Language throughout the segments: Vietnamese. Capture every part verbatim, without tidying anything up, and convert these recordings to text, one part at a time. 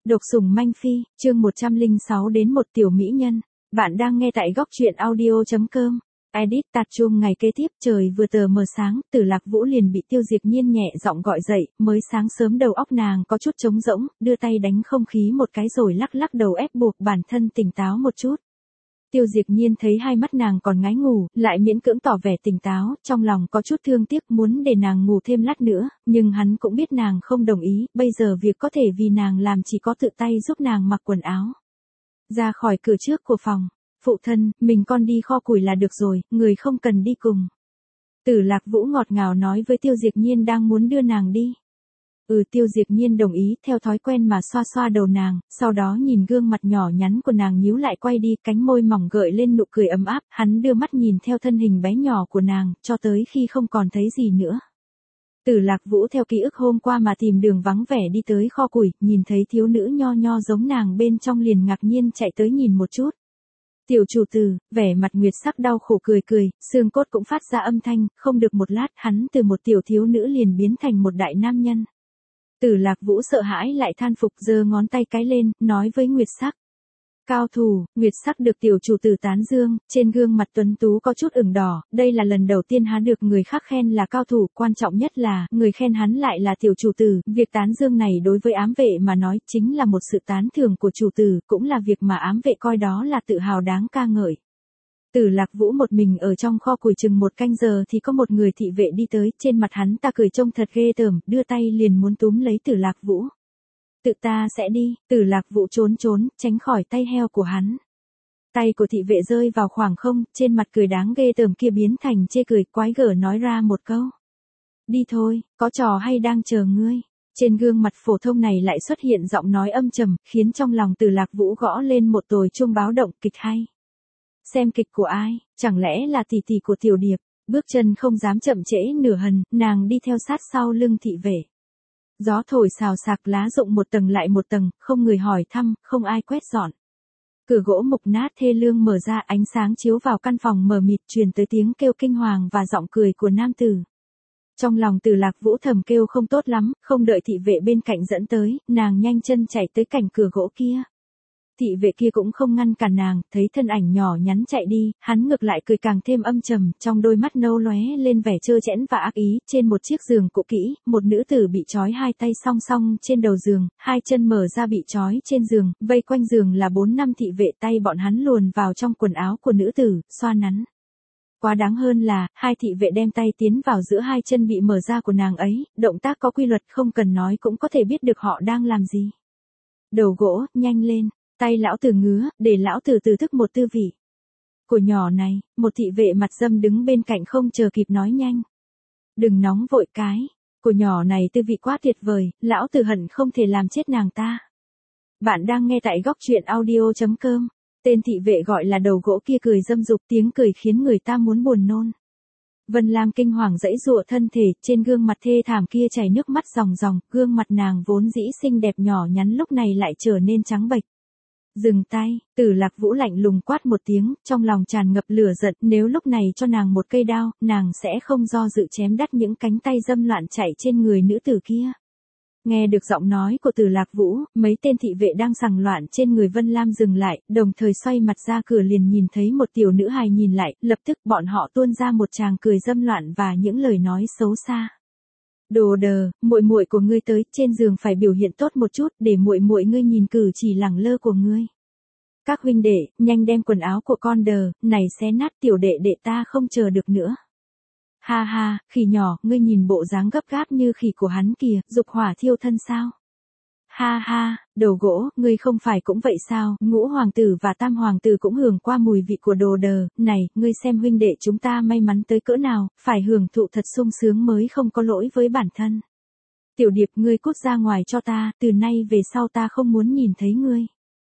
Độc sủng manh phi, chương một trăm lẻ sáu đến một tiểu mỹ nhân. Bạn đang nghe tại góc truyện audio chấm com. Edit tạt chuông ngày kế tiếp, trời vừa tờ mờ sáng, Tử Lạc Vũ liền bị Tiêu Diệp Nhiên nhẹ giọng gọi dậy, mới sáng sớm đầu óc nàng có chút trống rỗng, đưa tay đánh không khí một cái rồi lắc lắc đầu ép buộc bản thân tỉnh táo một chút. Tiêu Diệp Nhiên thấy hai mắt nàng còn ngái ngủ, lại miễn cưỡng tỏ vẻ tỉnh táo, trong lòng có chút thương tiếc muốn để nàng ngủ thêm lát nữa, nhưng hắn cũng biết nàng không đồng ý, bây giờ việc có thể vì nàng làm chỉ có tự tay giúp nàng mặc quần áo. Ra khỏi cửa trước của phòng, phụ thân, mình con đi kho củi là được rồi, người không cần đi cùng. Tử Lạc Vũ ngọt ngào nói với Tiêu Diệp Nhiên đang muốn đưa nàng đi. Ừ, Tiêu Diệp Nhiên đồng ý, theo thói quen mà xoa xoa đầu nàng, sau đó nhìn gương mặt nhỏ nhắn của nàng nhíu lại quay đi, cánh môi mỏng gợi lên nụ cười ấm áp, hắn đưa mắt nhìn theo thân hình bé nhỏ của nàng, cho tới khi không còn thấy gì nữa. Tử Lạc Vũ theo ký ức hôm qua mà tìm đường vắng vẻ đi tới kho củi, nhìn thấy thiếu nữ nho nho giống nàng bên trong liền ngạc nhiên chạy tới nhìn một chút. Tiểu chủ tử, vẻ mặt nguyệt sắc đau khổ cười cười, xương cốt cũng phát ra âm thanh, không được một lát hắn từ một tiểu thiếu nữ liền biến thành một đại nam nhân. Tử Lạc Vũ sợ hãi lại than phục, giơ ngón tay cái lên, nói với Nguyệt Sắc. Cao thủ, Nguyệt Sắc được tiểu chủ tử tán dương, trên gương mặt tuấn tú có chút ửng đỏ, đây là lần đầu tiên hắn được người khác khen là cao thủ, quan trọng nhất là, người khen hắn lại là tiểu chủ tử, việc tán dương này đối với ám vệ mà nói chính là một sự tán thưởng của chủ tử, cũng là việc mà ám vệ coi đó là tự hào đáng ca ngợi. Tử Lạc Vũ một mình ở trong kho củi chừng một canh giờ thì có một người thị vệ đi tới, trên mặt hắn ta cười trông thật ghê tởm, đưa tay liền muốn túm lấy Tử Lạc Vũ. Tự ta sẽ đi, Tử Lạc Vũ trốn trốn, tránh khỏi tay heo của hắn. Tay của thị vệ rơi vào khoảng không, trên mặt cười đáng ghê tởm kia biến thành chê cười, quái gở nói ra một câu. Đi thôi, có trò hay đang chờ ngươi. Trên gương mặt phổ thông này lại xuất hiện giọng nói âm trầm, khiến trong lòng Tử Lạc Vũ gõ lên một hồi chuông báo động, kịch hay. Xem kịch của ai, chẳng lẽ là tỷ tỷ của Tiểu Điệp, bước chân không dám chậm trễ nửa hần, nàng đi theo sát sau lưng thị vệ. Gió thổi xào xạc lá rụng một tầng lại một tầng, không người hỏi thăm, không ai quét dọn. Cửa gỗ mục nát thê lương mở ra, ánh sáng chiếu vào căn phòng mờ mịt, truyền tới tiếng kêu kinh hoàng và giọng cười của nam tử. Trong lòng Tử Lạc Vũ thầm kêu không tốt lắm, không đợi thị vệ bên cạnh dẫn tới, nàng nhanh chân chạy tới cạnh cửa gỗ kia. Thị vệ kia cũng không ngăn cản nàng, thấy thân ảnh nhỏ nhắn chạy đi, hắn ngược lại cười càng thêm âm trầm, trong đôi mắt nâu lóe lên vẻ trơ trẽn và ác ý, trên một chiếc giường cũ kỹ, một nữ tử bị trói hai tay song song trên đầu giường, hai chân mở ra bị trói trên giường, vây quanh giường là bốn năm thị vệ, tay bọn hắn luồn vào trong quần áo của nữ tử, xoa nắn. Quá đáng hơn là, hai thị vệ đem tay tiến vào giữa hai chân bị mở ra của nàng ấy, động tác có quy luật không cần nói cũng có thể biết được họ đang làm gì. Đầu gỗ, nhanh lên. Tay lão tử ngứa, để lão tử từ thức một tư vị. Của nhỏ này, một thị vệ mặt dâm đứng bên cạnh không chờ kịp nói nhanh. Đừng nóng vội cái, của nhỏ này tư vị quá tuyệt vời, lão tử hận không thể làm chết nàng ta. Bạn đang nghe tại góc truyện audio chấm com, tên thị vệ gọi là đầu gỗ kia cười dâm dục, tiếng cười khiến người ta muốn buồn nôn. Vân Lam kinh hoàng dãy dụa thân thể, trên gương mặt thê thảm kia chảy nước mắt ròng ròng, gương mặt nàng vốn dĩ xinh đẹp nhỏ nhắn lúc này lại trở nên trắng bệch. Dừng tay, Tử Lạc Vũ lạnh lùng quát một tiếng, trong lòng tràn ngập lửa giận, nếu lúc này cho nàng một cây đao, nàng sẽ không do dự chém đứt những cánh tay dâm loạn chạy trên người nữ tử kia. Nghe được giọng nói của Tử Lạc Vũ, mấy tên thị vệ đang sằng loạn trên người Vân Lam dừng lại, đồng thời xoay mặt ra cửa liền nhìn thấy một tiểu nữ hài nhìn lại, lập tức bọn họ tuôn ra một tràng cười dâm loạn và những lời nói xấu xa. Đồ đờ, muội muội của ngươi tới, trên giường phải biểu hiện tốt một chút, để muội muội ngươi nhìn cử chỉ lẳng lơ của ngươi. Các huynh đệ, nhanh đem quần áo của con đờ, này xé nát, tiểu đệ đệ ta không chờ được nữa. Ha ha, khỉ nhỏ, ngươi nhìn bộ dáng gấp gáp như khỉ của hắn kìa, dục hỏa thiêu thân sao? Ha ha, đầu gỗ, ngươi không phải cũng vậy sao, ngũ hoàng tử và tam hoàng tử cũng hưởng qua mùi vị của đồ đờ, này, ngươi xem huynh đệ chúng ta may mắn tới cỡ nào, phải hưởng thụ thật sung sướng mới không có lỗi với bản thân. Tiểu Điệp, ngươi cút ra ngoài cho ta, từ nay về sau ta không muốn nhìn thấy ngươi.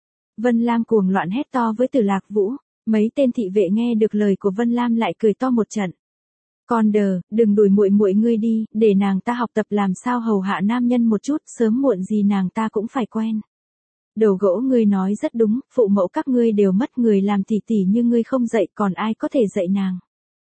Vân Lam cuồng loạn hét to với Tử Lạc Vũ, mấy tên thị vệ nghe được lời của Vân Lam lại cười to một trận. Con đờ, đừng đuổi muội muội ngươi đi, để nàng ta học tập làm sao hầu hạ nam nhân một chút, sớm muộn gì nàng ta cũng phải quen. Đầu gỗ, ngươi nói rất đúng, phụ mẫu các ngươi đều mất người làm tỷ tỷ như ngươi không dạy, còn ai có thể dạy nàng.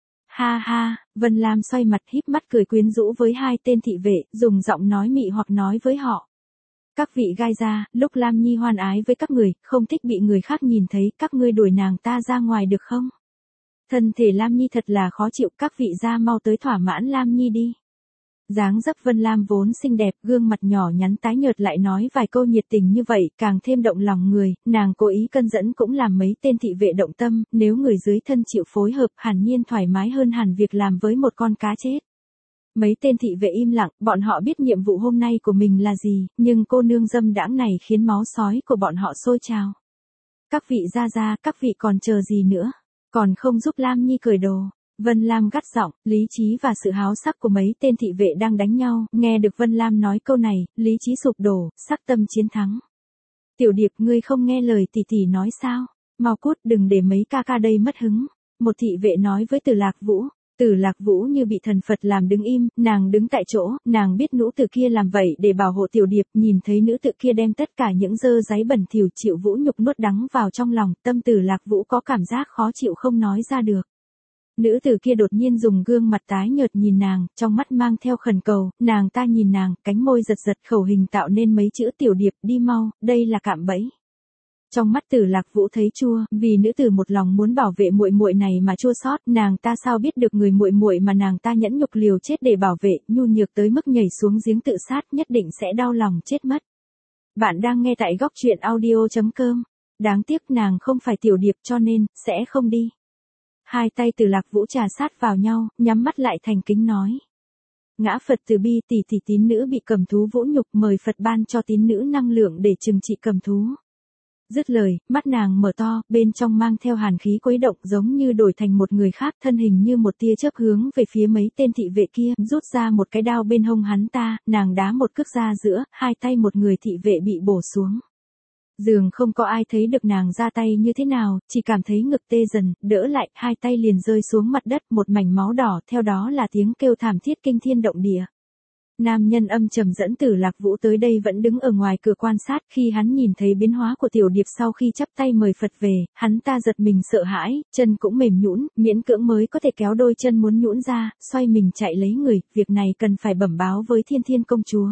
Ha ha, Vân Lam xoay mặt híp mắt cười quyến rũ với hai tên thị vệ, dùng giọng nói mị hoặc nói với họ. Các vị gai ra, lúc Lam Nhi hoan ái với các người, không thích bị người khác nhìn thấy, các ngươi đuổi nàng ta ra ngoài được không? Thân thể Lam Nhi thật là khó chịu, các vị ra mau tới thỏa mãn Lam Nhi đi. Dáng dấp Vân Lam vốn xinh đẹp, gương mặt nhỏ nhắn tái nhợt lại nói vài câu nhiệt tình như vậy, càng thêm động lòng người, nàng cố ý cân dẫn cũng làm mấy tên thị vệ động tâm, nếu người dưới thân chịu phối hợp hẳn nhiên thoải mái hơn hẳn việc làm với một con cá chết. Mấy tên thị vệ im lặng, bọn họ biết nhiệm vụ hôm nay của mình là gì, nhưng cô nương dâm đãng này khiến máu sói của bọn họ sôi trào. Các vị ra ra, các vị còn chờ gì nữa? Còn không giúp Lam Nhi cởi đồ. Vân Lam gắt giọng, lý trí và sự háo sắc của mấy tên thị vệ đang đánh nhau, nghe được Vân Lam nói câu này, lý trí sụp đổ, sắc tâm chiến thắng. Tiểu Điệp, ngươi không nghe lời tỷ tỷ nói sao? Mau cút, đừng để mấy ca ca đây mất hứng. Một thị vệ nói với Từ Lạc Vũ. Từ Lạc Vũ như bị thần Phật làm đứng im, nàng đứng tại chỗ, nàng biết nữ tử kia làm vậy để bảo hộ Tiểu Điệp, nhìn thấy nữ tử kia đem tất cả những dơ dáy bẩn thỉu chịu Vũ nhục nuốt đắng vào trong lòng, tâm Từ Lạc Vũ có cảm giác khó chịu không nói ra được. Nữ tử kia đột nhiên dùng gương mặt tái nhợt nhìn nàng, trong mắt mang theo khẩn cầu, nàng ta nhìn nàng, cánh môi giật giật khẩu hình tạo nên mấy chữ Tiểu Điệp, đi mau, đây là cạm bẫy. Trong mắt Từ Lạc Vũ thấy chua, vì nữ tử một lòng muốn bảo vệ muội muội này mà chua xót, nàng ta sao biết được người muội muội mà nàng ta nhẫn nhục liều chết để bảo vệ, nhu nhược tới mức nhảy xuống giếng tự sát, nhất định sẽ đau lòng chết mất. Bạn đang nghe tại góc truyện audio chấm com. Đáng tiếc nàng không phải Tiểu Điệp cho nên sẽ không đi. Hai tay Từ Lạc Vũ trà sát vào nhau, nhắm mắt lại thành kính nói: Ngã Phật từ bi, tỷ tỷ tín nữ bị cầm thú vũ nhục, mời Phật ban cho tín nữ năng lượng để trừng trị cầm thú. Dứt lời, mắt nàng mở to, bên trong mang theo hàn khí quấy động, giống như đổi thành một người khác, thân hình như một tia chớp hướng về phía mấy tên thị vệ kia, rút ra một cái đao bên hông hắn ta, nàng đá một cước ra giữa, hai tay một người thị vệ bị bổ xuống. Dường không có ai thấy được nàng ra tay như thế nào, chỉ cảm thấy ngực tê dần, đỡ lại, hai tay liền rơi xuống mặt đất, một mảnh máu đỏ, theo đó là tiếng kêu thảm thiết kinh thiên động địa. Nam nhân âm trầm dẫn Từ Lạc Vũ tới đây vẫn đứng ở ngoài cửa quan sát, khi hắn nhìn thấy biến hóa của Tiểu Điệp sau khi chắp tay mời Phật về, hắn ta giật mình sợ hãi, chân cũng mềm nhũn, miễn cưỡng mới có thể kéo đôi chân muốn nhũn ra, xoay mình chạy lấy người, việc này cần phải bẩm báo với Thiên Thiên công chúa.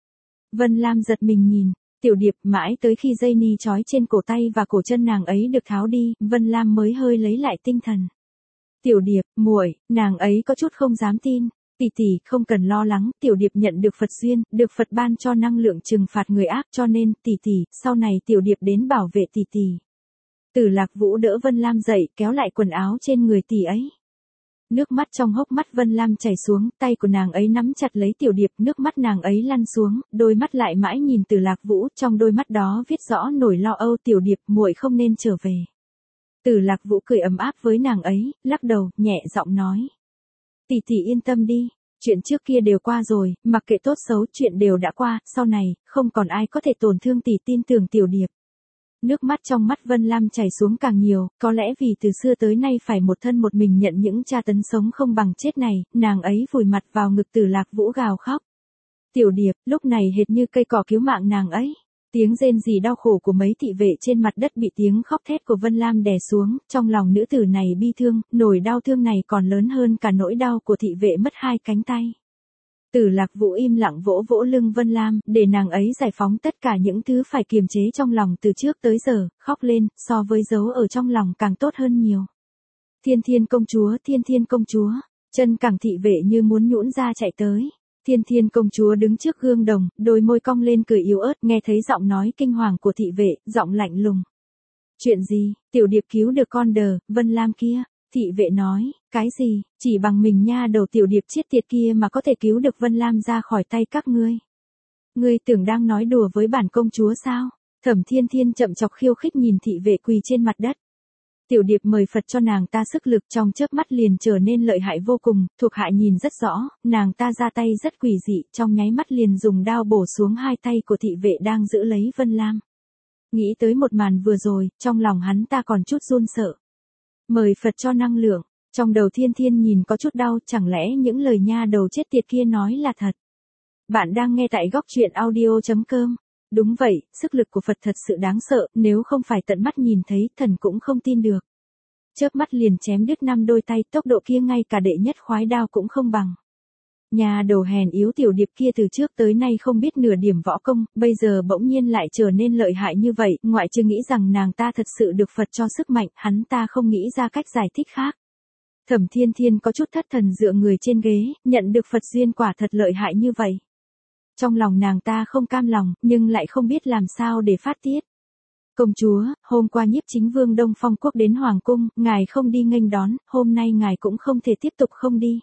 Vân Lam giật mình nhìn Tiểu Điệp, mãi tới khi dây ni trói trên cổ tay và cổ chân nàng ấy được tháo đi, Vân Lam mới hơi lấy lại tinh thần. Tiểu Điệp, muội, nàng ấy có chút không dám tin. Tỷ tỷ, không cần lo lắng, Tiểu Điệp nhận được Phật duyên, được Phật ban cho năng lượng trừng phạt người ác, cho nên, tỷ tỷ, sau này Tiểu Điệp đến bảo vệ tỷ tỷ. Từ Lạc Vũ đỡ Vân Lam dậy, kéo lại quần áo trên người tỷ ấy. Nước mắt trong hốc mắt Vân Lam chảy xuống, tay của nàng ấy nắm chặt lấy Tiểu Điệp, nước mắt nàng ấy lăn xuống, đôi mắt lại mãi nhìn Từ Lạc Vũ, trong đôi mắt đó viết rõ nỗi lo âu. Tiểu Điệp, muội không nên trở về. Từ Lạc Vũ cười ấm áp với nàng ấy, lắc đầu, nhẹ giọng nói. Tỷ tỷ yên tâm đi, chuyện trước kia đều qua rồi, mặc kệ tốt xấu chuyện đều đã qua, sau này, không còn ai có thể tổn thương tỷ, tin tưởng Tiểu Điệp. Nước mắt trong mắt Vân Lam chảy xuống càng nhiều, có lẽ vì từ xưa tới nay phải một thân một mình nhận những tra tấn sống không bằng chết này, nàng ấy vùi mặt vào ngực Từ Lạc Vũ gào khóc. Tiểu Điệp, lúc này hệt như cây cỏ cứu mạng nàng ấy. Tiếng rên rỉ đau khổ của mấy thị vệ trên mặt đất bị tiếng khóc thét của Vân Lam đè xuống, trong lòng nữ tử này bi thương, nỗi đau thương này còn lớn hơn cả nỗi đau của thị vệ mất hai cánh tay. Từ Lạc Vũ im lặng vỗ vỗ lưng Vân Lam, để nàng ấy giải phóng tất cả những thứ phải kiềm chế trong lòng từ trước tới giờ, khóc lên, so với giấu ở trong lòng càng tốt hơn nhiều. Thiên Thiên công chúa, Thiên Thiên công chúa, chân cẳng thị vệ như muốn nhũn ra chạy tới. Thiên Thiên công chúa đứng trước gương đồng, đôi môi cong lên cười yếu ớt, nghe thấy giọng nói kinh hoàng của thị vệ, giọng lạnh lùng. Chuyện gì? Tiểu Điệp cứu được con đờ, Vân Lam kia. Thị vệ nói, cái gì? Chỉ bằng mình nha đầu Tiểu Điệp chết tiệt kia mà có thể cứu được Vân Lam ra khỏi tay các ngươi. Ngươi tưởng đang nói đùa với bản công chúa sao? Thẩm Thiên Thiên chậm chọc khiêu khích nhìn thị vệ quỳ trên mặt đất. Tiểu Điệp mời Phật cho nàng ta sức lực, trong chớp mắt liền trở nên lợi hại vô cùng, thuộc hạ nhìn rất rõ, nàng ta ra tay rất quỷ dị, trong nháy mắt liền dùng đao bổ xuống hai tay của thị vệ đang giữ lấy Vân Lam. Nghĩ tới một màn vừa rồi, trong lòng hắn ta còn chút run sợ. Mời Phật cho năng lượng, trong đầu Thiên Thiên nhìn có chút đau, chẳng lẽ những lời nha đầu chết tiệt kia nói là thật. Bạn đang nghe tại góc truyện audio chấm com. Đúng vậy, sức lực của Phật thật sự đáng sợ, nếu không phải tận mắt nhìn thấy, thần cũng không tin được. Chớp mắt liền chém đứt năm đôi tay, tốc độ kia ngay cả đệ nhất khoái đao cũng không bằng. Nhà đầu hèn yếu Tiểu Điệp kia từ trước tới nay không biết nửa điểm võ công, bây giờ bỗng nhiên lại trở nên lợi hại như vậy, ngoại trừ nghĩ rằng nàng ta thật sự được Phật cho sức mạnh, hắn ta không nghĩ ra cách giải thích khác. Thẩm Thiên Thiên có chút thất thần dựa người trên ghế, nhận được Phật duyên quả thật lợi hại như vậy. Trong lòng nàng ta không cam lòng, nhưng lại không biết làm sao để phát tiết. Công chúa, hôm qua Nhiếp Chính Vương Đông Phong Quốc đến Hoàng Cung, ngài không đi nghênh đón, hôm nay ngài cũng không thể tiếp tục không đi.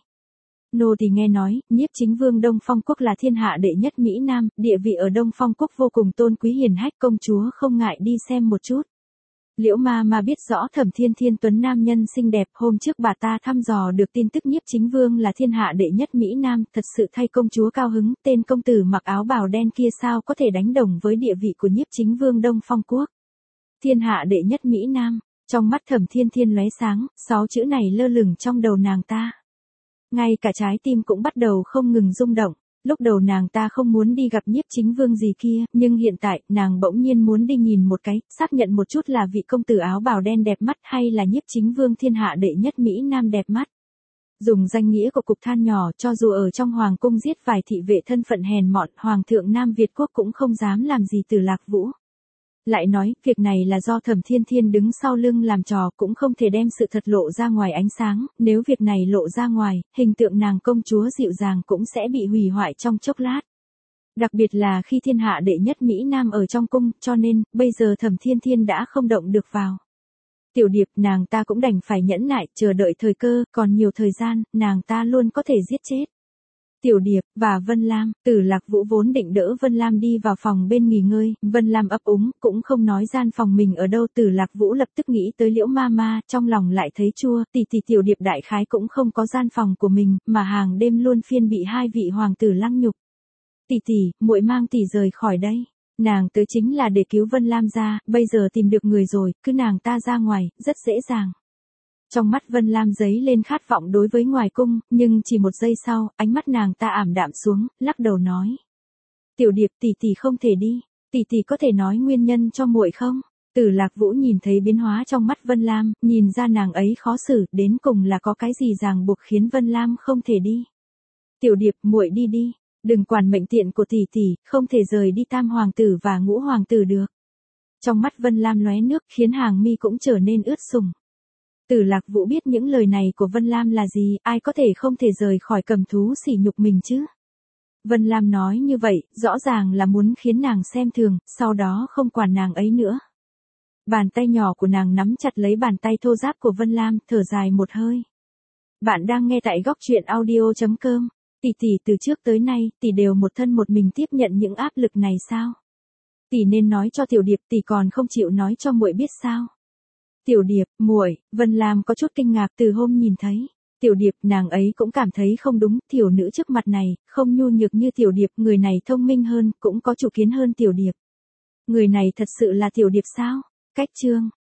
Nô thì nghe nói, Nhiếp Chính Vương Đông Phong Quốc là thiên hạ đệ nhất Mỹ Nam, địa vị ở Đông Phong Quốc vô cùng tôn quý hiền hách, công chúa không ngại đi xem một chút. Liễu ma ma biết rõ Thẩm Thiên Thiên tuấn nam nhân xinh đẹp, hôm trước bà ta thăm dò được tin tức Nhiếp Chính Vương là thiên hạ đệ nhất Mỹ Nam, thật sự thay công chúa cao hứng, tên công tử mặc áo bào đen kia sao có thể đánh đồng với địa vị của Nhiếp Chính Vương Đông Phong Quốc. Thiên hạ đệ nhất Mỹ Nam, trong mắt Thẩm Thiên Thiên lóe sáng, sáu chữ này lơ lửng trong đầu nàng ta. Ngay cả trái tim cũng bắt đầu không ngừng rung động. Lúc đầu nàng ta không muốn đi gặp Nhiếp Chính Vương gì kia, nhưng hiện tại, nàng bỗng nhiên muốn đi nhìn một cái, xác nhận một chút là vị công tử áo bào đen đẹp mắt hay là Nhiếp Chính Vương thiên hạ đệ nhất Mỹ Nam đẹp mắt. Dùng danh nghĩa của cục than nhỏ, cho dù ở trong hoàng cung giết vài thị vệ thân phận hèn mọn, hoàng thượng Nam Việt quốc cũng không dám làm gì Từ Lạc Vũ. Lại nói, việc này là do Thẩm Thiên Thiên đứng sau lưng làm trò, cũng không thể đem sự thật lộ ra ngoài ánh sáng, nếu việc này lộ ra ngoài, hình tượng nàng công chúa dịu dàng cũng sẽ bị hủy hoại trong chốc lát. Đặc biệt là khi thiên hạ đệ nhất Mỹ Nam ở trong cung, cho nên, bây giờ Thẩm Thiên Thiên đã không động được vào. Tiểu Điệp, nàng ta cũng đành phải nhẫn nại, chờ đợi thời cơ, còn nhiều thời gian, nàng ta luôn có thể giết chết. Tiểu Điệp, và Vân Lam, Tử Lạc Vũ vốn định đỡ Vân Lam đi vào phòng bên nghỉ ngơi, Vân Lam ấp úng, cũng không nói gian phòng mình ở đâu. Tử Lạc Vũ lập tức nghĩ tới Liễu ma ma, trong lòng lại thấy chua, tỷ tỷ Tiểu Điệp đại khái cũng không có gian phòng của mình, mà hàng đêm luôn phiên bị hai vị hoàng tử lăng nhục. Tỷ tỷ, muội mang tỷ rời khỏi đây. Nàng tới chính là để cứu Vân Lam ra, bây giờ tìm được người rồi, cứ nàng ta ra ngoài, rất dễ dàng. Trong mắt Vân Lam giấy lên khát vọng đối với ngoài cung, nhưng chỉ một giây sau, ánh mắt nàng ta ảm đạm xuống, lắc đầu nói. Tiểu Điệp, tỷ tỷ không thể đi, tỷ tỷ có thể nói nguyên nhân cho muội không? Tử Lạc Vũ nhìn thấy biến hóa trong mắt Vân Lam, nhìn ra nàng ấy khó xử, đến cùng là có cái gì ràng buộc khiến Vân Lam không thể đi. Tiểu Điệp, muội đi đi, đừng quản mệnh tiện của tỷ tỷ, không thể rời đi tam hoàng tử và ngũ hoàng tử được. Trong mắt Vân Lam lóe nước, khiến hàng mi cũng trở nên ướt sũng. Tử Lạc Vũ biết những lời này của Vân Lam là gì, ai có thể không thể rời khỏi cầm thú sỉ nhục mình chứ. Vân Lam nói như vậy, rõ ràng là muốn khiến nàng xem thường, sau đó không quản nàng ấy nữa. Bàn tay nhỏ của nàng nắm chặt lấy bàn tay thô ráp của Vân Lam, thở dài một hơi. Bạn đang nghe tại góc truyện audio chấm com. Tỷ tỷ, từ trước tới nay, tỷ đều một thân một mình tiếp nhận những áp lực này sao? Tỷ nên nói cho Tiểu Điệp, tỷ còn không chịu nói cho muội biết sao? Tiểu Điệp, muội, Vân Lam có chút kinh ngạc từ hôm nhìn thấy. Tiểu Điệp, nàng ấy cũng cảm thấy không đúng, tiểu nữ trước mặt này, không nhu nhược như Tiểu Điệp, người này thông minh hơn, cũng có chủ kiến hơn Tiểu Điệp. Người này thật sự là Tiểu Điệp sao? Cách chương.